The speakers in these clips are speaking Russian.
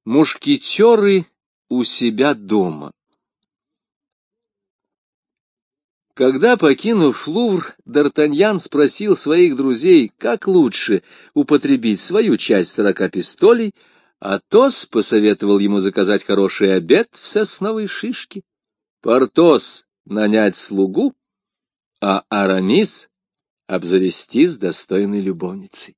Мушкетеры у себя дома. Когда, покинув Лувр, Д'Артаньян спросил своих друзей, как лучше употребить свою часть 40 пистолей, Атос посоветовал ему заказать хороший обед в сосновой шишке, Портос нанять слугу, а Арамис обзавестись достойной любовницей.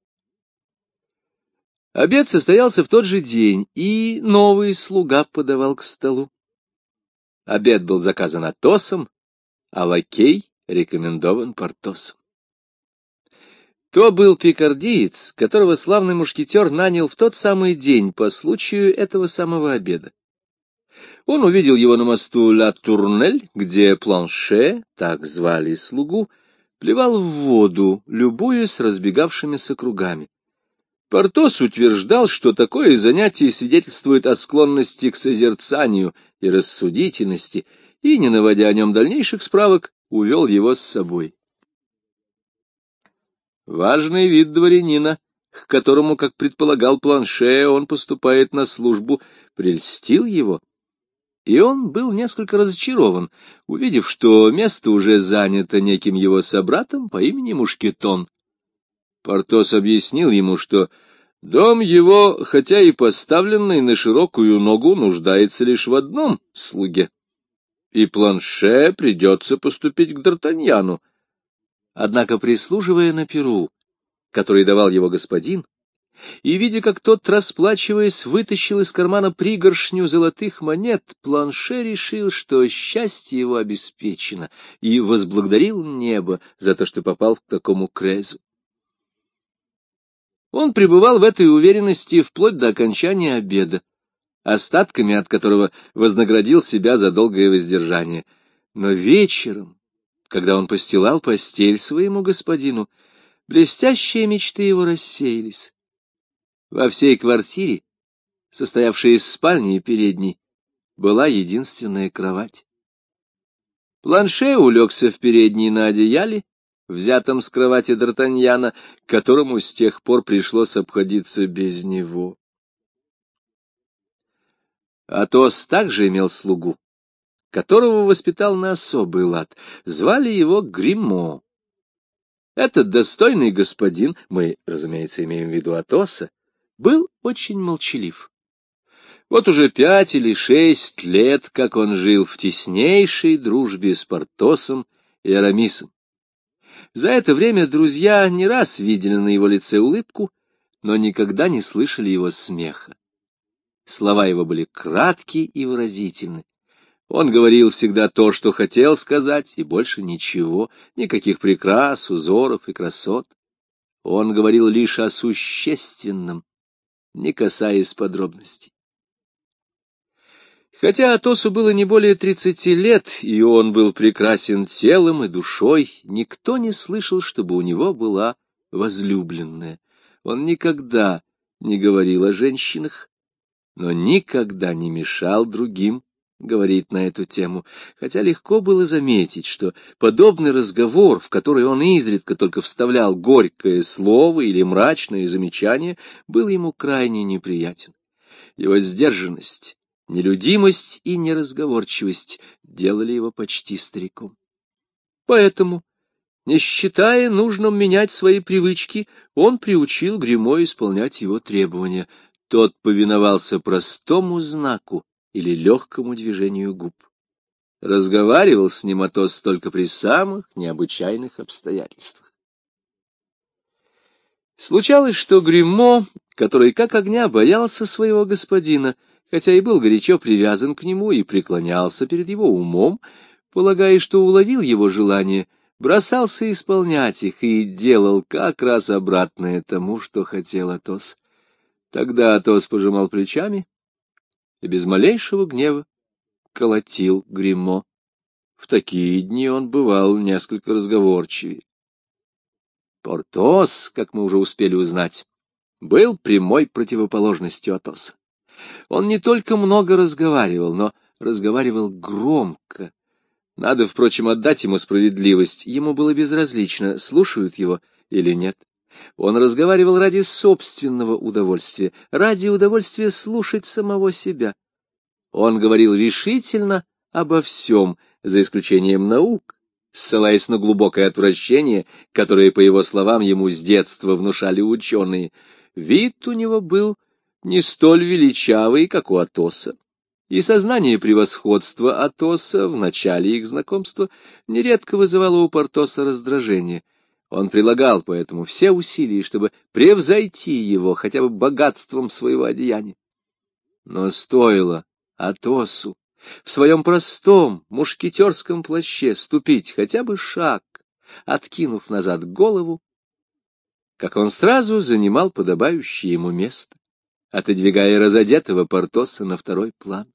Обед состоялся в тот же день, и новый слуга подавал к столу. Обед был заказан Атосом, а лакей рекомендован Портосом. То был пикардиец, которого славный мушкетер нанял в тот самый день по случаю этого самого обеда. Он увидел его на мосту Ла-Турнель, где Планше, так звали слугу, плевал в воду, любуясь разбегавшимися кругами. Портос утверждал, что такое занятие свидетельствует о склонности к созерцанию и рассудительности, и, не наводя о нем дальнейших справок, увел его с собой. Важный вид дворянина, к которому, как предполагал Планше, он поступает на службу, прельстил его, и он был несколько разочарован, увидев, что место уже занято неким его собратом по имени Мушкетон. Портос объяснил ему, что дом его, хотя и поставленный на широкую ногу, нуждается лишь в одном слуге, и Планше придется поступить к Д'Артаньяну. Однако, прислуживая на перу, который давал его господин, и, видя, как тот, расплачиваясь, вытащил из кармана пригоршню золотых монет, Планше решил, что счастье его обеспечено, и возблагодарил небо за то, что попал к такому крезу. Он пребывал в этой уверенности вплоть до окончания обеда, остатками от которого вознаградил себя за долгое воздержание. Но вечером, когда он постилал постель своему господину, блестящие мечты его рассеялись. Во всей квартире, состоявшей из спальни и передней, была единственная кровать. Планше улегся в передней на одеяле, взятом с кровати Д'Артаньяна, которому с тех пор пришлось обходиться без него. Атос также имел слугу, которого воспитал на особый лад. Звали его Гриммо. Этот достойный господин, мы, разумеется, имеем в виду Атоса, был очень молчалив. Вот уже 5 или 6 лет, как он жил в теснейшей дружбе с Портосом и Арамисом. За это время друзья не раз видели на его лице улыбку, но никогда не слышали его смеха. Слова его были кратки и выразительны. Он говорил всегда то, что хотел сказать, и больше ничего, никаких прикрас, узоров и красот. Он говорил лишь о существенном, не касаясь подробностей. Хотя Атосу было не более 30 лет, и он был прекрасен телом и душой, никто не слышал, чтобы у него была возлюбленная. Он никогда не говорил о женщинах, но никогда не мешал другим говорить на эту тему, хотя легко было заметить, что подобный разговор, в который он изредка только вставлял горькое слово или мрачное замечание, был ему крайне неприятен. Его сдержанность, нелюдимость и неразговорчивость делали его почти стариком. Поэтому, не считая нужным менять свои привычки, он приучил Гриммо исполнять его требования. Тот повиновался простому знаку или легкому движению губ. Разговаривал с ним Атос только при самых необычайных обстоятельствах. Случалось, что Гриммо, который как огня боялся своего господина, хотя и был горячо привязан к нему и преклонялся перед его умом, полагая, что уловил его желание, бросался исполнять их и делал как раз обратное тому, что хотел Атос. Тогда Атос пожимал плечами и без малейшего гнева колотил Гриммо. В такие дни он бывал несколько разговорчивее. Портос, как мы уже успели узнать, был прямой противоположностью Атоса. Он не только много разговаривал, но разговаривал громко. Надо, впрочем, отдать ему справедливость. Ему было безразлично, слушают его или нет. Он разговаривал ради собственного удовольствия, ради удовольствия слушать самого себя. Он говорил решительно обо всем, за исключением наук, ссылаясь на глубокое отвращение, которое, по его словам, ему с детства внушали ученые. Вид у него был не столь величавый, как у Атоса, и сознание превосходства Атоса в начале их знакомства нередко вызывало у Портоса раздражение. Он прилагал поэтому все усилия, чтобы превзойти его хотя бы богатством своего одеяния. Но стоило Атосу в своем простом мушкетерском плаще ступить хотя бы шаг, откинув назад голову, как он сразу занимал подобающее ему место, отодвигая разодетого Портоса на второй план.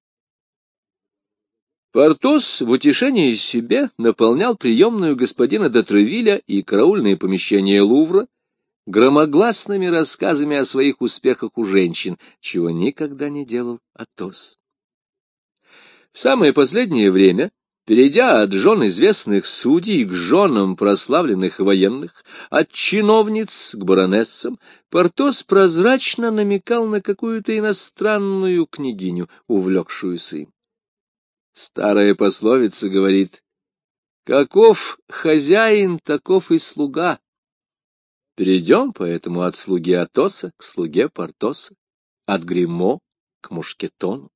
Портос в утешении себе наполнял приемную господина де Тревилля и караульные помещения Лувра громогласными рассказами о своих успехах у женщин, чего никогда не делал Атос. В самое последнее время, перейдя от жен известных судей к женам прославленных военных, от чиновниц к баронессам, Портос прозрачно намекал на какую-то иностранную княгиню, увлекшуюся им. Старая пословица говорит: «Каков хозяин, таков и слуга». Перейдем поэтому от слуги Атоса к слуге Портоса, от гримо к мушкетону.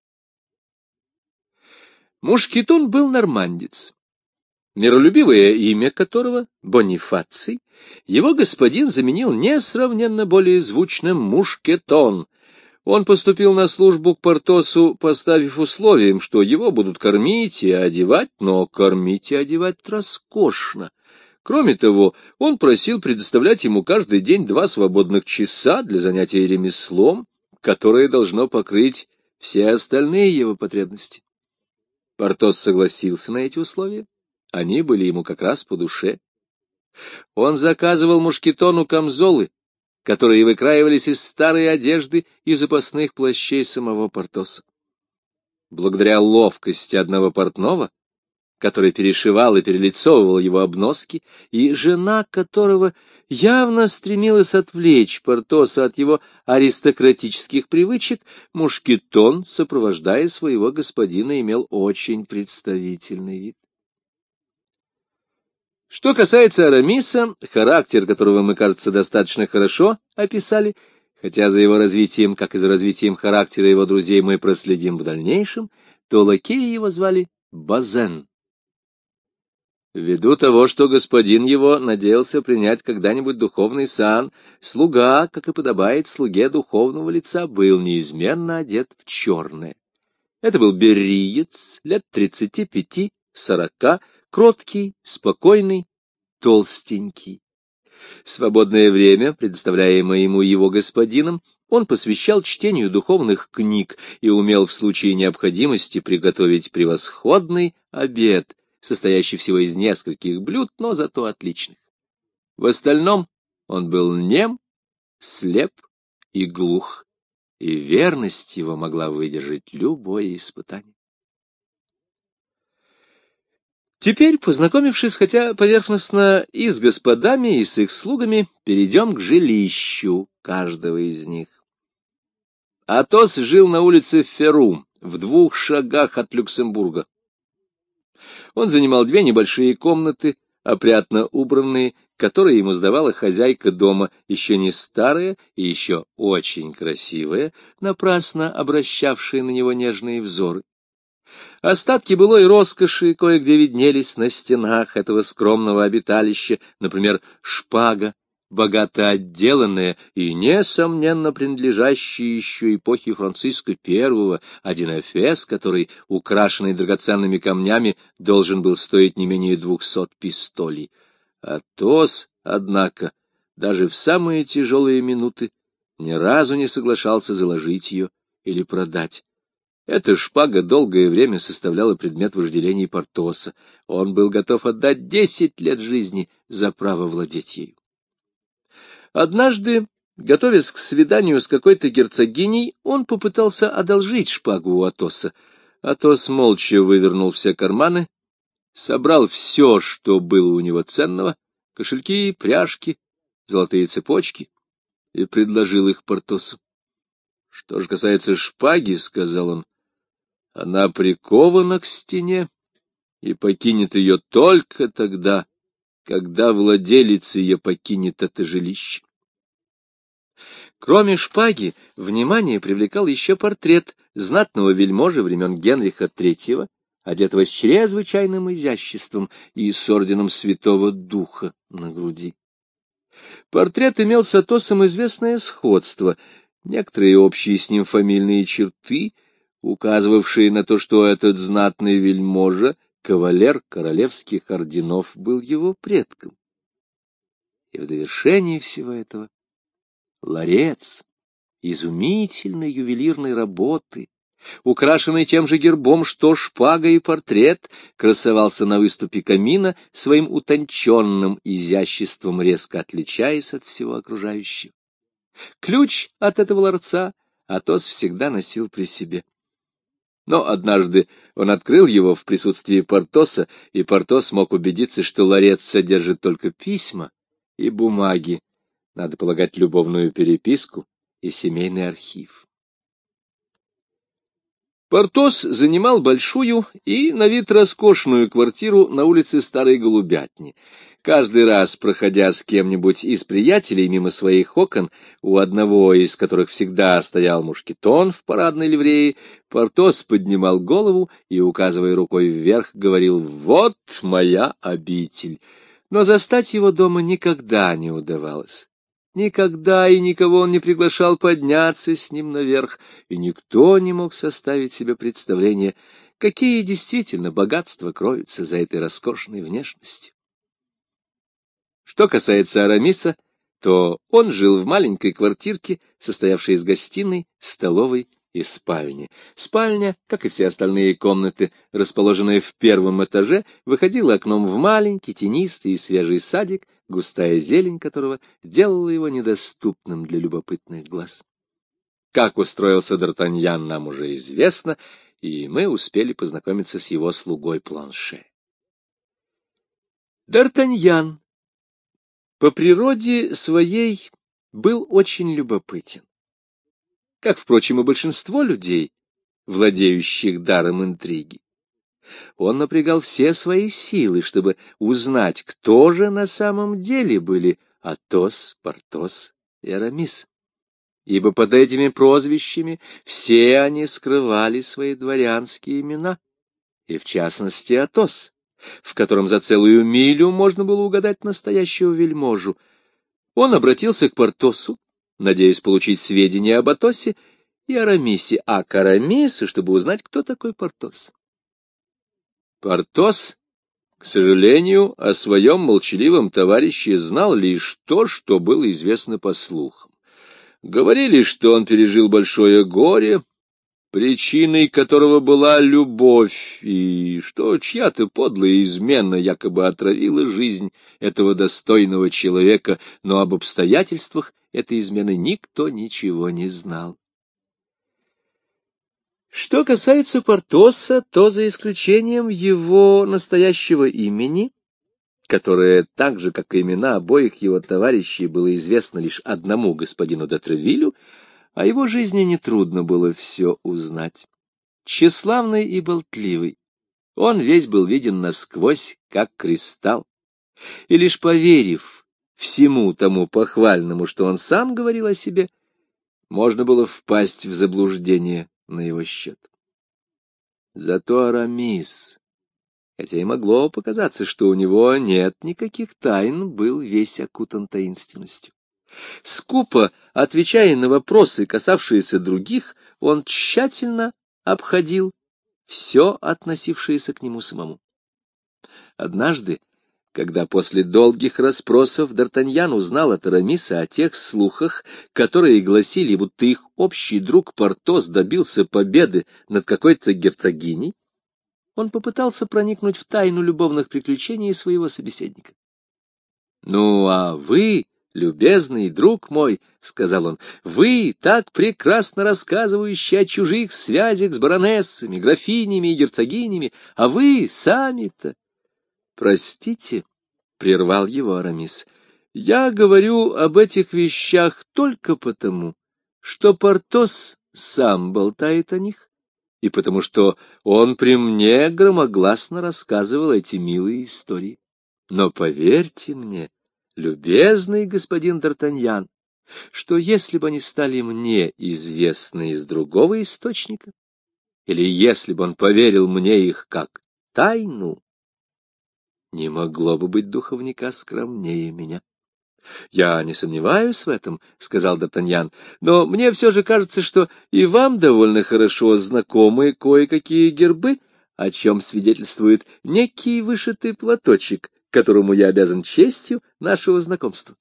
Мушкетон был нормандец, миролюбивое имя которого, Бонифаций, его господин заменил несравненно более звучным Мушкетон. Он поступил на службу к Портосу, поставив условием, что его будут кормить и одевать, но кормить и одевать роскошно. Кроме того, он просил предоставлять ему каждый день 2 свободных часа для занятия ремеслом, которое должно покрыть все остальные его потребности. Портос согласился на эти условия, они были ему как раз по душе. Он заказывал мушкетону камзолы, которые выкраивались из старой одежды и запасных плащей самого Портоса. Благодаря ловкости одного портного, который перешивал и перелицовывал его обноски, и жена которого явно стремилась отвлечь Портоса от его аристократических привычек, мушкетон, сопровождая своего господина, имел очень представительный вид. Что касается Арамиса, характер которого мы, кажется, достаточно хорошо описали, хотя за его развитием, как и за развитием характера его друзей, мы проследим в дальнейшем, то лакея его звали Базен. Ввиду того, что господин его надеялся принять когда-нибудь духовный сан, слуга, как и подобает слуге духовного лица, был неизменно одет в черное. Это был берриец, лет 35-40, кроткий, спокойный, толстенький. Свободное время, предоставляемое ему его господином, он посвящал чтению духовных книг и умел в случае необходимости приготовить превосходный обед, состоящий всего из нескольких блюд, но зато отличных. В остальном он был нем, слеп и глух, и верность его могла выдержать любое испытание. Теперь, познакомившись хотя поверхностно и с господами, и с их слугами, перейдем к жилищу каждого из них. Атос жил на улице Ферру, в 2 шагах от Люксембурга. Он занимал 2 небольшие комнаты, опрятно убранные, которые ему сдавала хозяйка дома, еще не старая и еще очень красивая, напрасно обращавшая на него нежные взоры. Остатки былой роскоши кое-где виднелись на стенах этого скромного обиталища, например, шпага, богато отделанная и, несомненно, принадлежащая еще эпохе Франциска I, один эфес, который, украшенный драгоценными камнями, должен был стоить не менее 200 пистолей. Атос, однако, даже в самые тяжелые минуты ни разу не соглашался заложить ее или продать. Эта шпага долгое время составляла предмет вожделений Портоса. Он был готов отдать 10 лет жизни за право владеть ею. Однажды, готовясь к свиданию с какой-то герцогиней, он попытался одолжить шпагу у Атоса. Атос молча вывернул все карманы, собрал все, что было у него ценного, кошельки, пряжки, золотые цепочки и предложил их Портосу. — Что же касается шпаги, — сказал он, — она прикована к стене и покинет ее только тогда, когда владелец ее покинет это жилище. Кроме шпаги, внимание привлекал еще портрет знатного вельможи времен Генриха III, одетого с чрезвычайным изяществом и с орденом Святого Духа на груди. Портрет имел с Атосом известное сходство, некоторые общие с ним фамильные черты, указывавшие на то, что этот знатный вельможа, кавалер королевских орденов, был его предком. И в довершении всего этого ларец изумительной ювелирной работы, украшенный тем же гербом, что шпага и портрет, красовался на выступе камина своим утонченным изяществом, резко отличаясь от всего окружающего. Ключ от этого ларца Атос всегда носил при себе. Но однажды он открыл его в присутствии Портоса, и Портос мог убедиться, что ларец содержит только письма и бумаги, надо полагать, любовную переписку и семейный архив. Портос занимал большую и на вид роскошную квартиру на улице Старой Голубятни. Каждый раз, проходя с кем-нибудь из приятелей мимо своих окон, у одного из которых всегда стоял мушкетон в парадной ливреи, Портос поднимал голову и, указывая рукой вверх, говорил: «Вот моя обитель». Но застать его дома никогда не удавалось. Никогда и никого он не приглашал подняться с ним наверх, и никто не мог составить себе представление, какие действительно богатства кроются за этой роскошной внешностью. Что касается Арамиса, то он жил в маленькой квартирке, состоявшей из гостиной, столовой и спальни. Спальня, как и все остальные комнаты, расположенная в первом этаже, выходила окном в маленький, тенистый и свежий садик, густая зелень которого делала его недоступным для любопытных глаз. Как устроился Д'Артаньян, нам уже известно, и мы успели познакомиться с его слугой Планше. Д'Артаньян по природе своей был очень любопытен, как, впрочем, и большинство людей, владеющих даром интриги. Он напрягал все свои силы, чтобы узнать, кто же на самом деле были Атос, Портос и Арамис. Ибо под этими прозвищами все они скрывали свои дворянские имена, и в частности Атос, в котором за целую милю можно было угадать настоящего вельможу. Он обратился к Портосу, надеясь получить сведения об Атосе и Арамисе, а к Арамису, чтобы узнать, кто такой Портос. Портос, к сожалению, о своем молчаливом товарище знал лишь то, что было известно по слухам. Говорили, что он пережил большое горе, причиной которого была любовь, и что чья-то подлая измена якобы отравила жизнь этого достойного человека, но об обстоятельствах этой измены никто ничего не знал. Что касается Портоса, то за исключением его настоящего имени, которое, так же, как и имена обоих его товарищей, было известно лишь одному господину де Тревилю, о его жизни нетрудно было все узнать. Тщеславный и болтливый, он весь был виден насквозь, как кристалл, и лишь поверив всему тому похвальному, что он сам говорил о себе, можно было впасть в заблуждение на его счет. Зато Арамис, хотя и могло показаться, что у него нет никаких тайн, был весь окутан таинственностью. Скупо отвечая на вопросы, касавшиеся других, он тщательно обходил все, относившееся к нему самому. Однажды, когда после долгих расспросов Д'Артаньян узнал от Арамиса о тех слухах, которые гласили, будто их общий друг Портос добился победы над какой-то герцогиней, он попытался проникнуть в тайну любовных приключений своего собеседника. — Ну, а вы, любезный друг мой, — сказал он, — вы, так прекрасно рассказывающий о чужих связях с баронессами, графинями и герцогинями, а вы сами-то... — Простите, — прервал его Арамис, Я говорю об этих вещах только потому, что Портос сам болтает о них, и потому что он при мне громогласно рассказывал эти милые истории. Но поверьте мне, любезный господин Д'Артаньян, что если бы они стали мне известны из другого источника, или если бы он поверил мне их как тайну, не могло бы быть духовника скромнее меня. — Я не сомневаюсь в этом, — сказал Д'Артаньян, — но мне все же кажется, что и вам довольно хорошо знакомы кое-какие гербы, о чем свидетельствует некий вышитый платочек, которому я обязан честью нашего знакомства.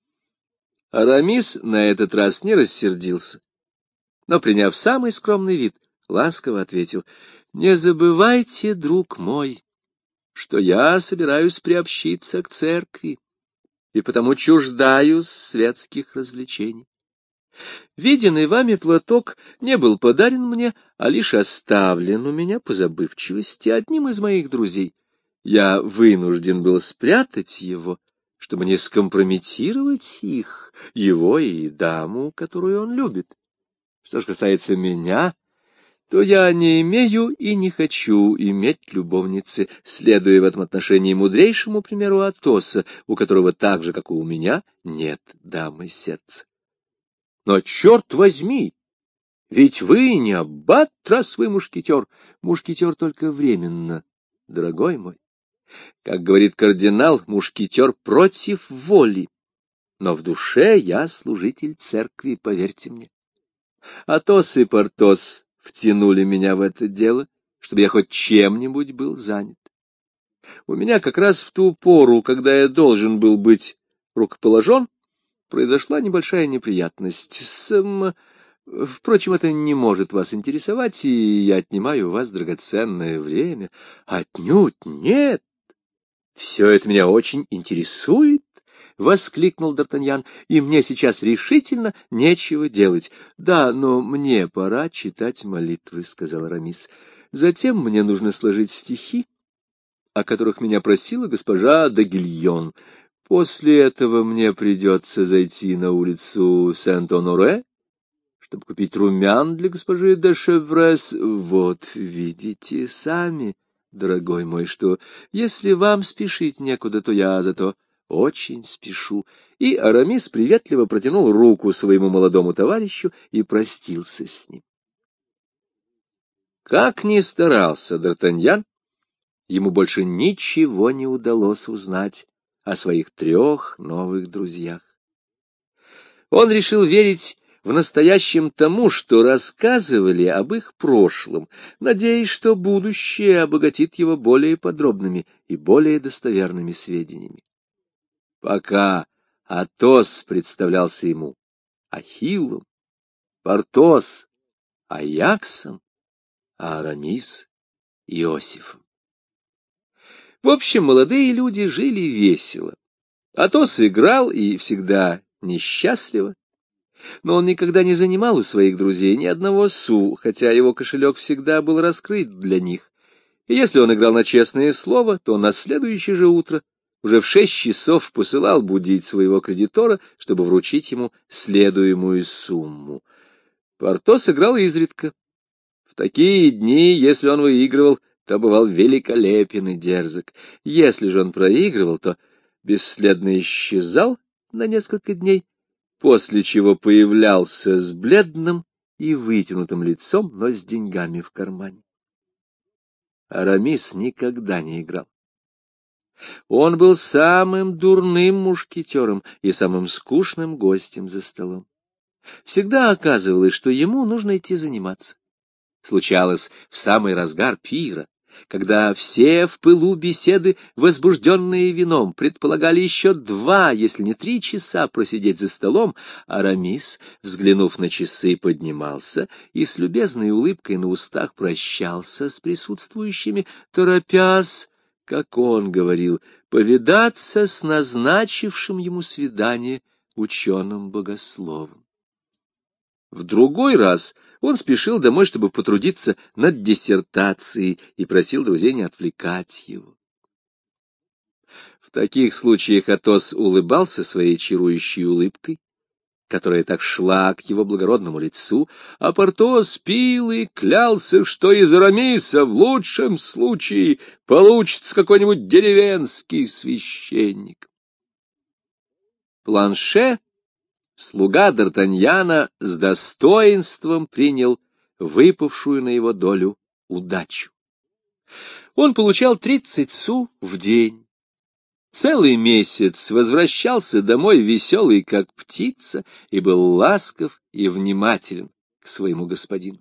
Арамис на этот раз не рассердился, но, приняв самый скромный вид, ласково ответил: — Не забывайте, друг мой, что я собираюсь приобщиться к церкви, и потому чуждаюсь светских развлечений. Виденный вами платок не был подарен мне, а лишь оставлен у меня по забывчивости одним из моих друзей. Я вынужден был спрятать его, чтобы не скомпрометировать их, его и даму, которую он любит. Что ж касается меня, то я не имею и не хочу иметь любовницы, следуя в этом отношении мудрейшему примеру Атоса, у которого так же, как и у меня, нет дамы сердца. Но, черт возьми, ведь вы не аббат, раз вы мушкетер. Мушкетер только временно, дорогой мой. Как говорит кардинал, мушкетер против воли. Но в душе я служитель церкви, поверьте мне. Атос и Портос втянули меня в это дело, чтобы я хоть чем-нибудь был занят. У меня как раз в ту пору, когда я должен был быть рукоположен, произошла небольшая неприятность. Впрочем, это не может вас интересовать, и я отнимаю у вас драгоценное время. Отнюдь нет. Все это меня очень интересует, — воскликнул Д'Артаньян, — и мне сейчас решительно нечего делать. — Да, но мне пора читать молитвы, — сказал Арамис. — Затем мне нужно сложить стихи, о которых меня просила госпожа де Гильон. После этого мне придется зайти на улицу Сент-Оноре, чтобы купить румян для госпожи де Шеврес. Вот, видите сами, дорогой мой, что если вам спешить некуда, то я зато очень спешу. И Арамис приветливо протянул руку своему молодому товарищу и простился с ним. Как ни старался Д'Артаньян, ему больше ничего не удалось узнать о своих 3 новых друзьях. Он решил верить в настоящем тому, что рассказывали об их прошлом, надеясь, что будущее обогатит его более подробными и более достоверными сведениями. Пока Атос представлялся ему Ахиллом, Портос — Аяксом, а Арамис — Иосифом. В общем, молодые люди жили весело. Атос играл и всегда несчастливо, но он никогда не занимал у своих друзей ни одного су, хотя его кошелек всегда был раскрыт для них. И если он играл на честное слово, то на следующее же утро уже в 6 часов посылал будить своего кредитора, чтобы вручить ему следуемую сумму. Портос играл изредка. В такие дни, если он выигрывал, то бывал великолепен и дерзок. Если же он проигрывал, то бесследно исчезал на несколько дней, после чего появлялся с бледным и вытянутым лицом, но с деньгами в кармане. Арамис никогда не играл. Он был самым дурным мушкетером и самым скучным гостем за столом. Всегда оказывалось, что ему нужно идти заниматься. Случалось в самый разгар пира, когда все в пылу беседы, возбужденные вином, предполагали еще 2, если не 3 часа просидеть за столом, Арамис, взглянув на часы, поднимался и с любезной улыбкой на устах прощался с присутствующими, торопясь, как он говорил, повидаться с назначившим ему свидание ученым-богословом. В другой раз он спешил домой, чтобы потрудиться над диссертацией, и просил друзей не отвлекать его. В таких случаях Атос улыбался своей чарующей улыбкой, которая так шла к его благородному лицу, а Портос пил и клялся, что из Арамиса в лучшем случае получится какой-нибудь деревенский священник. Планше, слуга Д'Артаньяна, с достоинством принял выпавшую на его долю удачу. Он получал 30 су в день. Целый месяц возвращался домой веселый, как птица, и был ласков и внимателен к своему господину.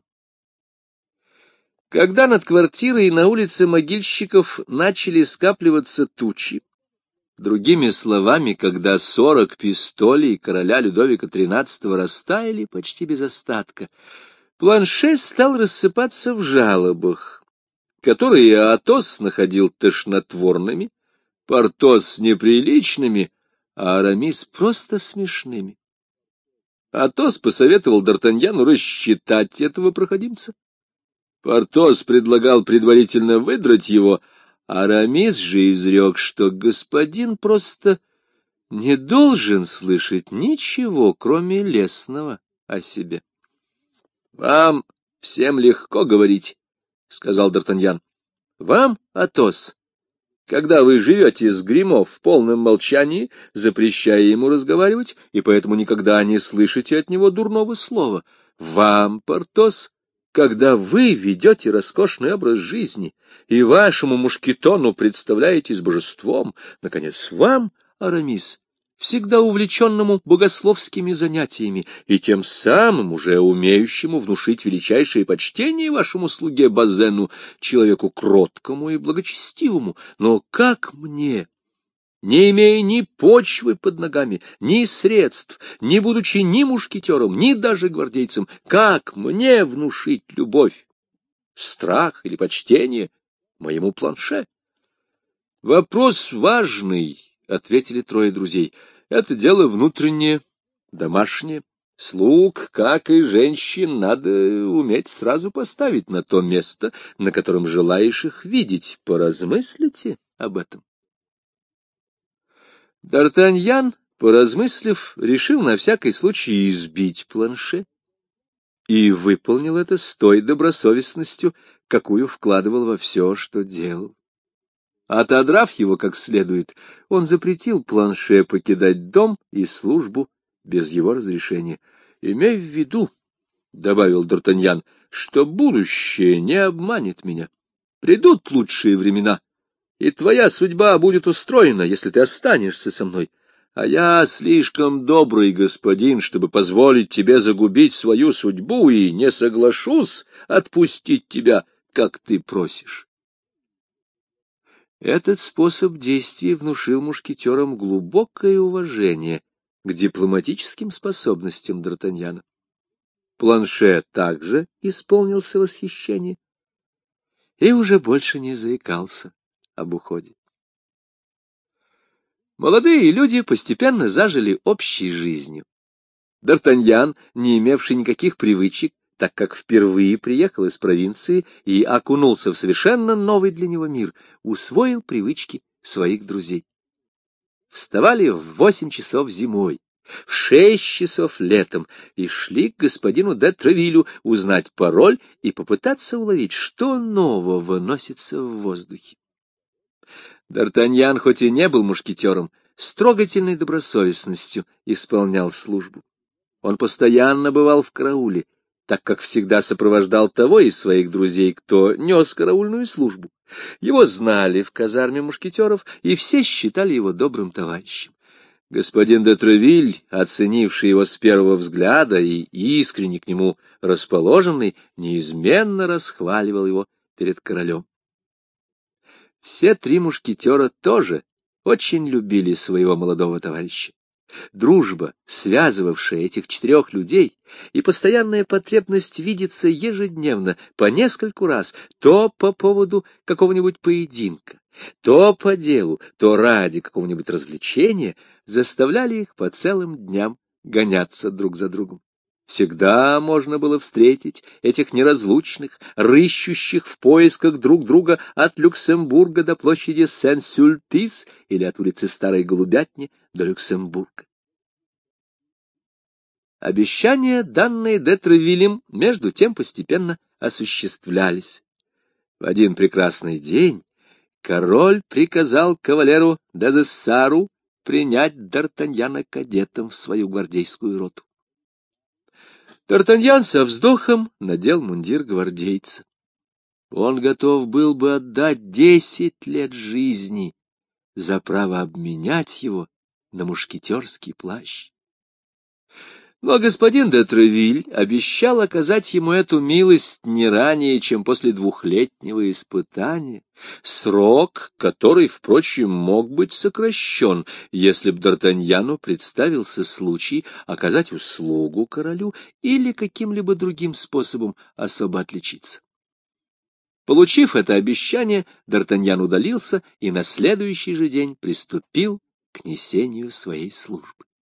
Когда над квартирой на улице Могильщиков начали скапливаться тучи, другими словами, когда 40 пистолей короля Людовика XIII растаяли почти без остатка, Планше стал рассыпаться в жалобах, которые Атос находил тошнотворными, Портос неприличными, а Арамис просто смешными. Атос посоветовал Д'Артаньяну рассчитать этого проходимца. Портос предлагал предварительно выдрать его, а Арамис же изрек, что господин просто не должен слышать ничего, кроме лестного о себе. — Вам всем легко говорить, — сказал Д'Артаньян. — Вам, Атос, когда вы живете с Гримо в полном молчании, запрещая ему разговаривать, и поэтому никогда не слышите от него дурного слова. Вам, Портос, когда вы ведете роскошный образ жизни и вашему мушкетону представляетесь божеством, наконец, вам, Арамис, всегда увлеченному богословскими занятиями и тем самым уже умеющему внушить величайшее почтение вашему слуге Базену, человеку кроткому и благочестивому. Но как мне, не имея ни почвы под ногами, ни средств, не будучи ни мушкетером, ни даже гвардейцем, как мне внушить любовь, страх или почтение моему Планше? — Вопрос важный, — ответили трое друзей. — Это дело внутреннее, домашнее. Слуг, как и женщин, надо уметь сразу поставить на то место, на котором желаешь их видеть. Поразмыслите об этом. Д'Артаньян, поразмыслив, решил на всякий случай избить Планше и выполнил это с той добросовестностью, какую вкладывал во все, что делал. Отодрав его как следует, он запретил Планше покидать дом и службу без его разрешения. — Имей в виду, — добавил Д'Артаньян, — что будущее не обманет меня. Придут лучшие времена, и твоя судьба будет устроена, если ты останешься со мной. А я слишком добрый господин, чтобы позволить тебе загубить свою судьбу, и не соглашусь отпустить тебя, как ты просишь. Этот способ действия внушил мушкетерам глубокое уважение к дипломатическим способностям Д'Артаньяна. Планше также исполнился восхищение и уже больше не заикался об уходе. Молодые люди постепенно зажили общей жизнью. Д'Артаньян, не имевший никаких привычек, так как впервые приехал из провинции и окунулся в совершенно новый для него мир, усвоил привычки своих друзей. Вставали в 8 часов зимой, в 6 часов летом и шли к господину де Травилю узнать пароль и попытаться уловить, что нового носится в воздухе. Д'Артаньян, хоть и не был мушкетером, с трогательной добросовестностью исполнял службу. Он постоянно бывал в карауле, так как всегда сопровождал того из своих друзей, кто нес караульную службу. Его знали в казарме мушкетеров, и все считали его добрым товарищем. Господин де Травиль, оценивший его с первого взгляда и искренне к нему расположенный, неизменно расхваливал его перед королем. Все 3 мушкетера тоже очень любили своего молодого товарища. Дружба, связывавшая этих 4 людей, и постоянная потребность видеться ежедневно по нескольку раз, то по поводу какого-нибудь поединка, то по делу, то ради какого-нибудь развлечения, заставляли их по целым дням гоняться друг за другом. Всегда можно было встретить этих неразлучных, рыщущих в поисках друг друга от Люксембурга до площади Сен-Сюльпис или от улицы Старой Голубятни до Люксембурга. Обещания, данные де Тревилем, между тем постепенно осуществлялись. В один прекрасный день король приказал кавалеру Дезессару принять Д'Артаньяна кадетом в свою гвардейскую роту. Д'Артаньян со вздохом надел мундир гвардейца. Он готов был бы отдать 10 лет жизни за право обменять его на мушкетерский плащ. Но господин де Тревиль обещал оказать ему эту милость не ранее, чем после 2-летнего испытания, срок, который, впрочем, мог быть сокращен, если б Д'Артаньяну представился случай оказать услугу королю или каким-либо другим способом особо отличиться. Получив это обещание, Д'Артаньян удалился и на следующий же день приступил к несению своей службы.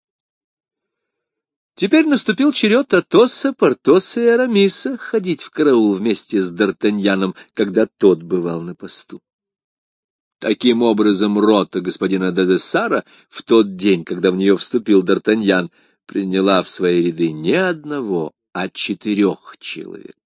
Теперь наступил черед Атоса, Портоса и Арамиса ходить в караул вместе с Д'Артаньяном, когда тот бывал на посту. Таким образом, рота господина Дезессара в тот день, когда в нее вступил Д'Артаньян, приняла в свои ряды не одного, а 4 человек.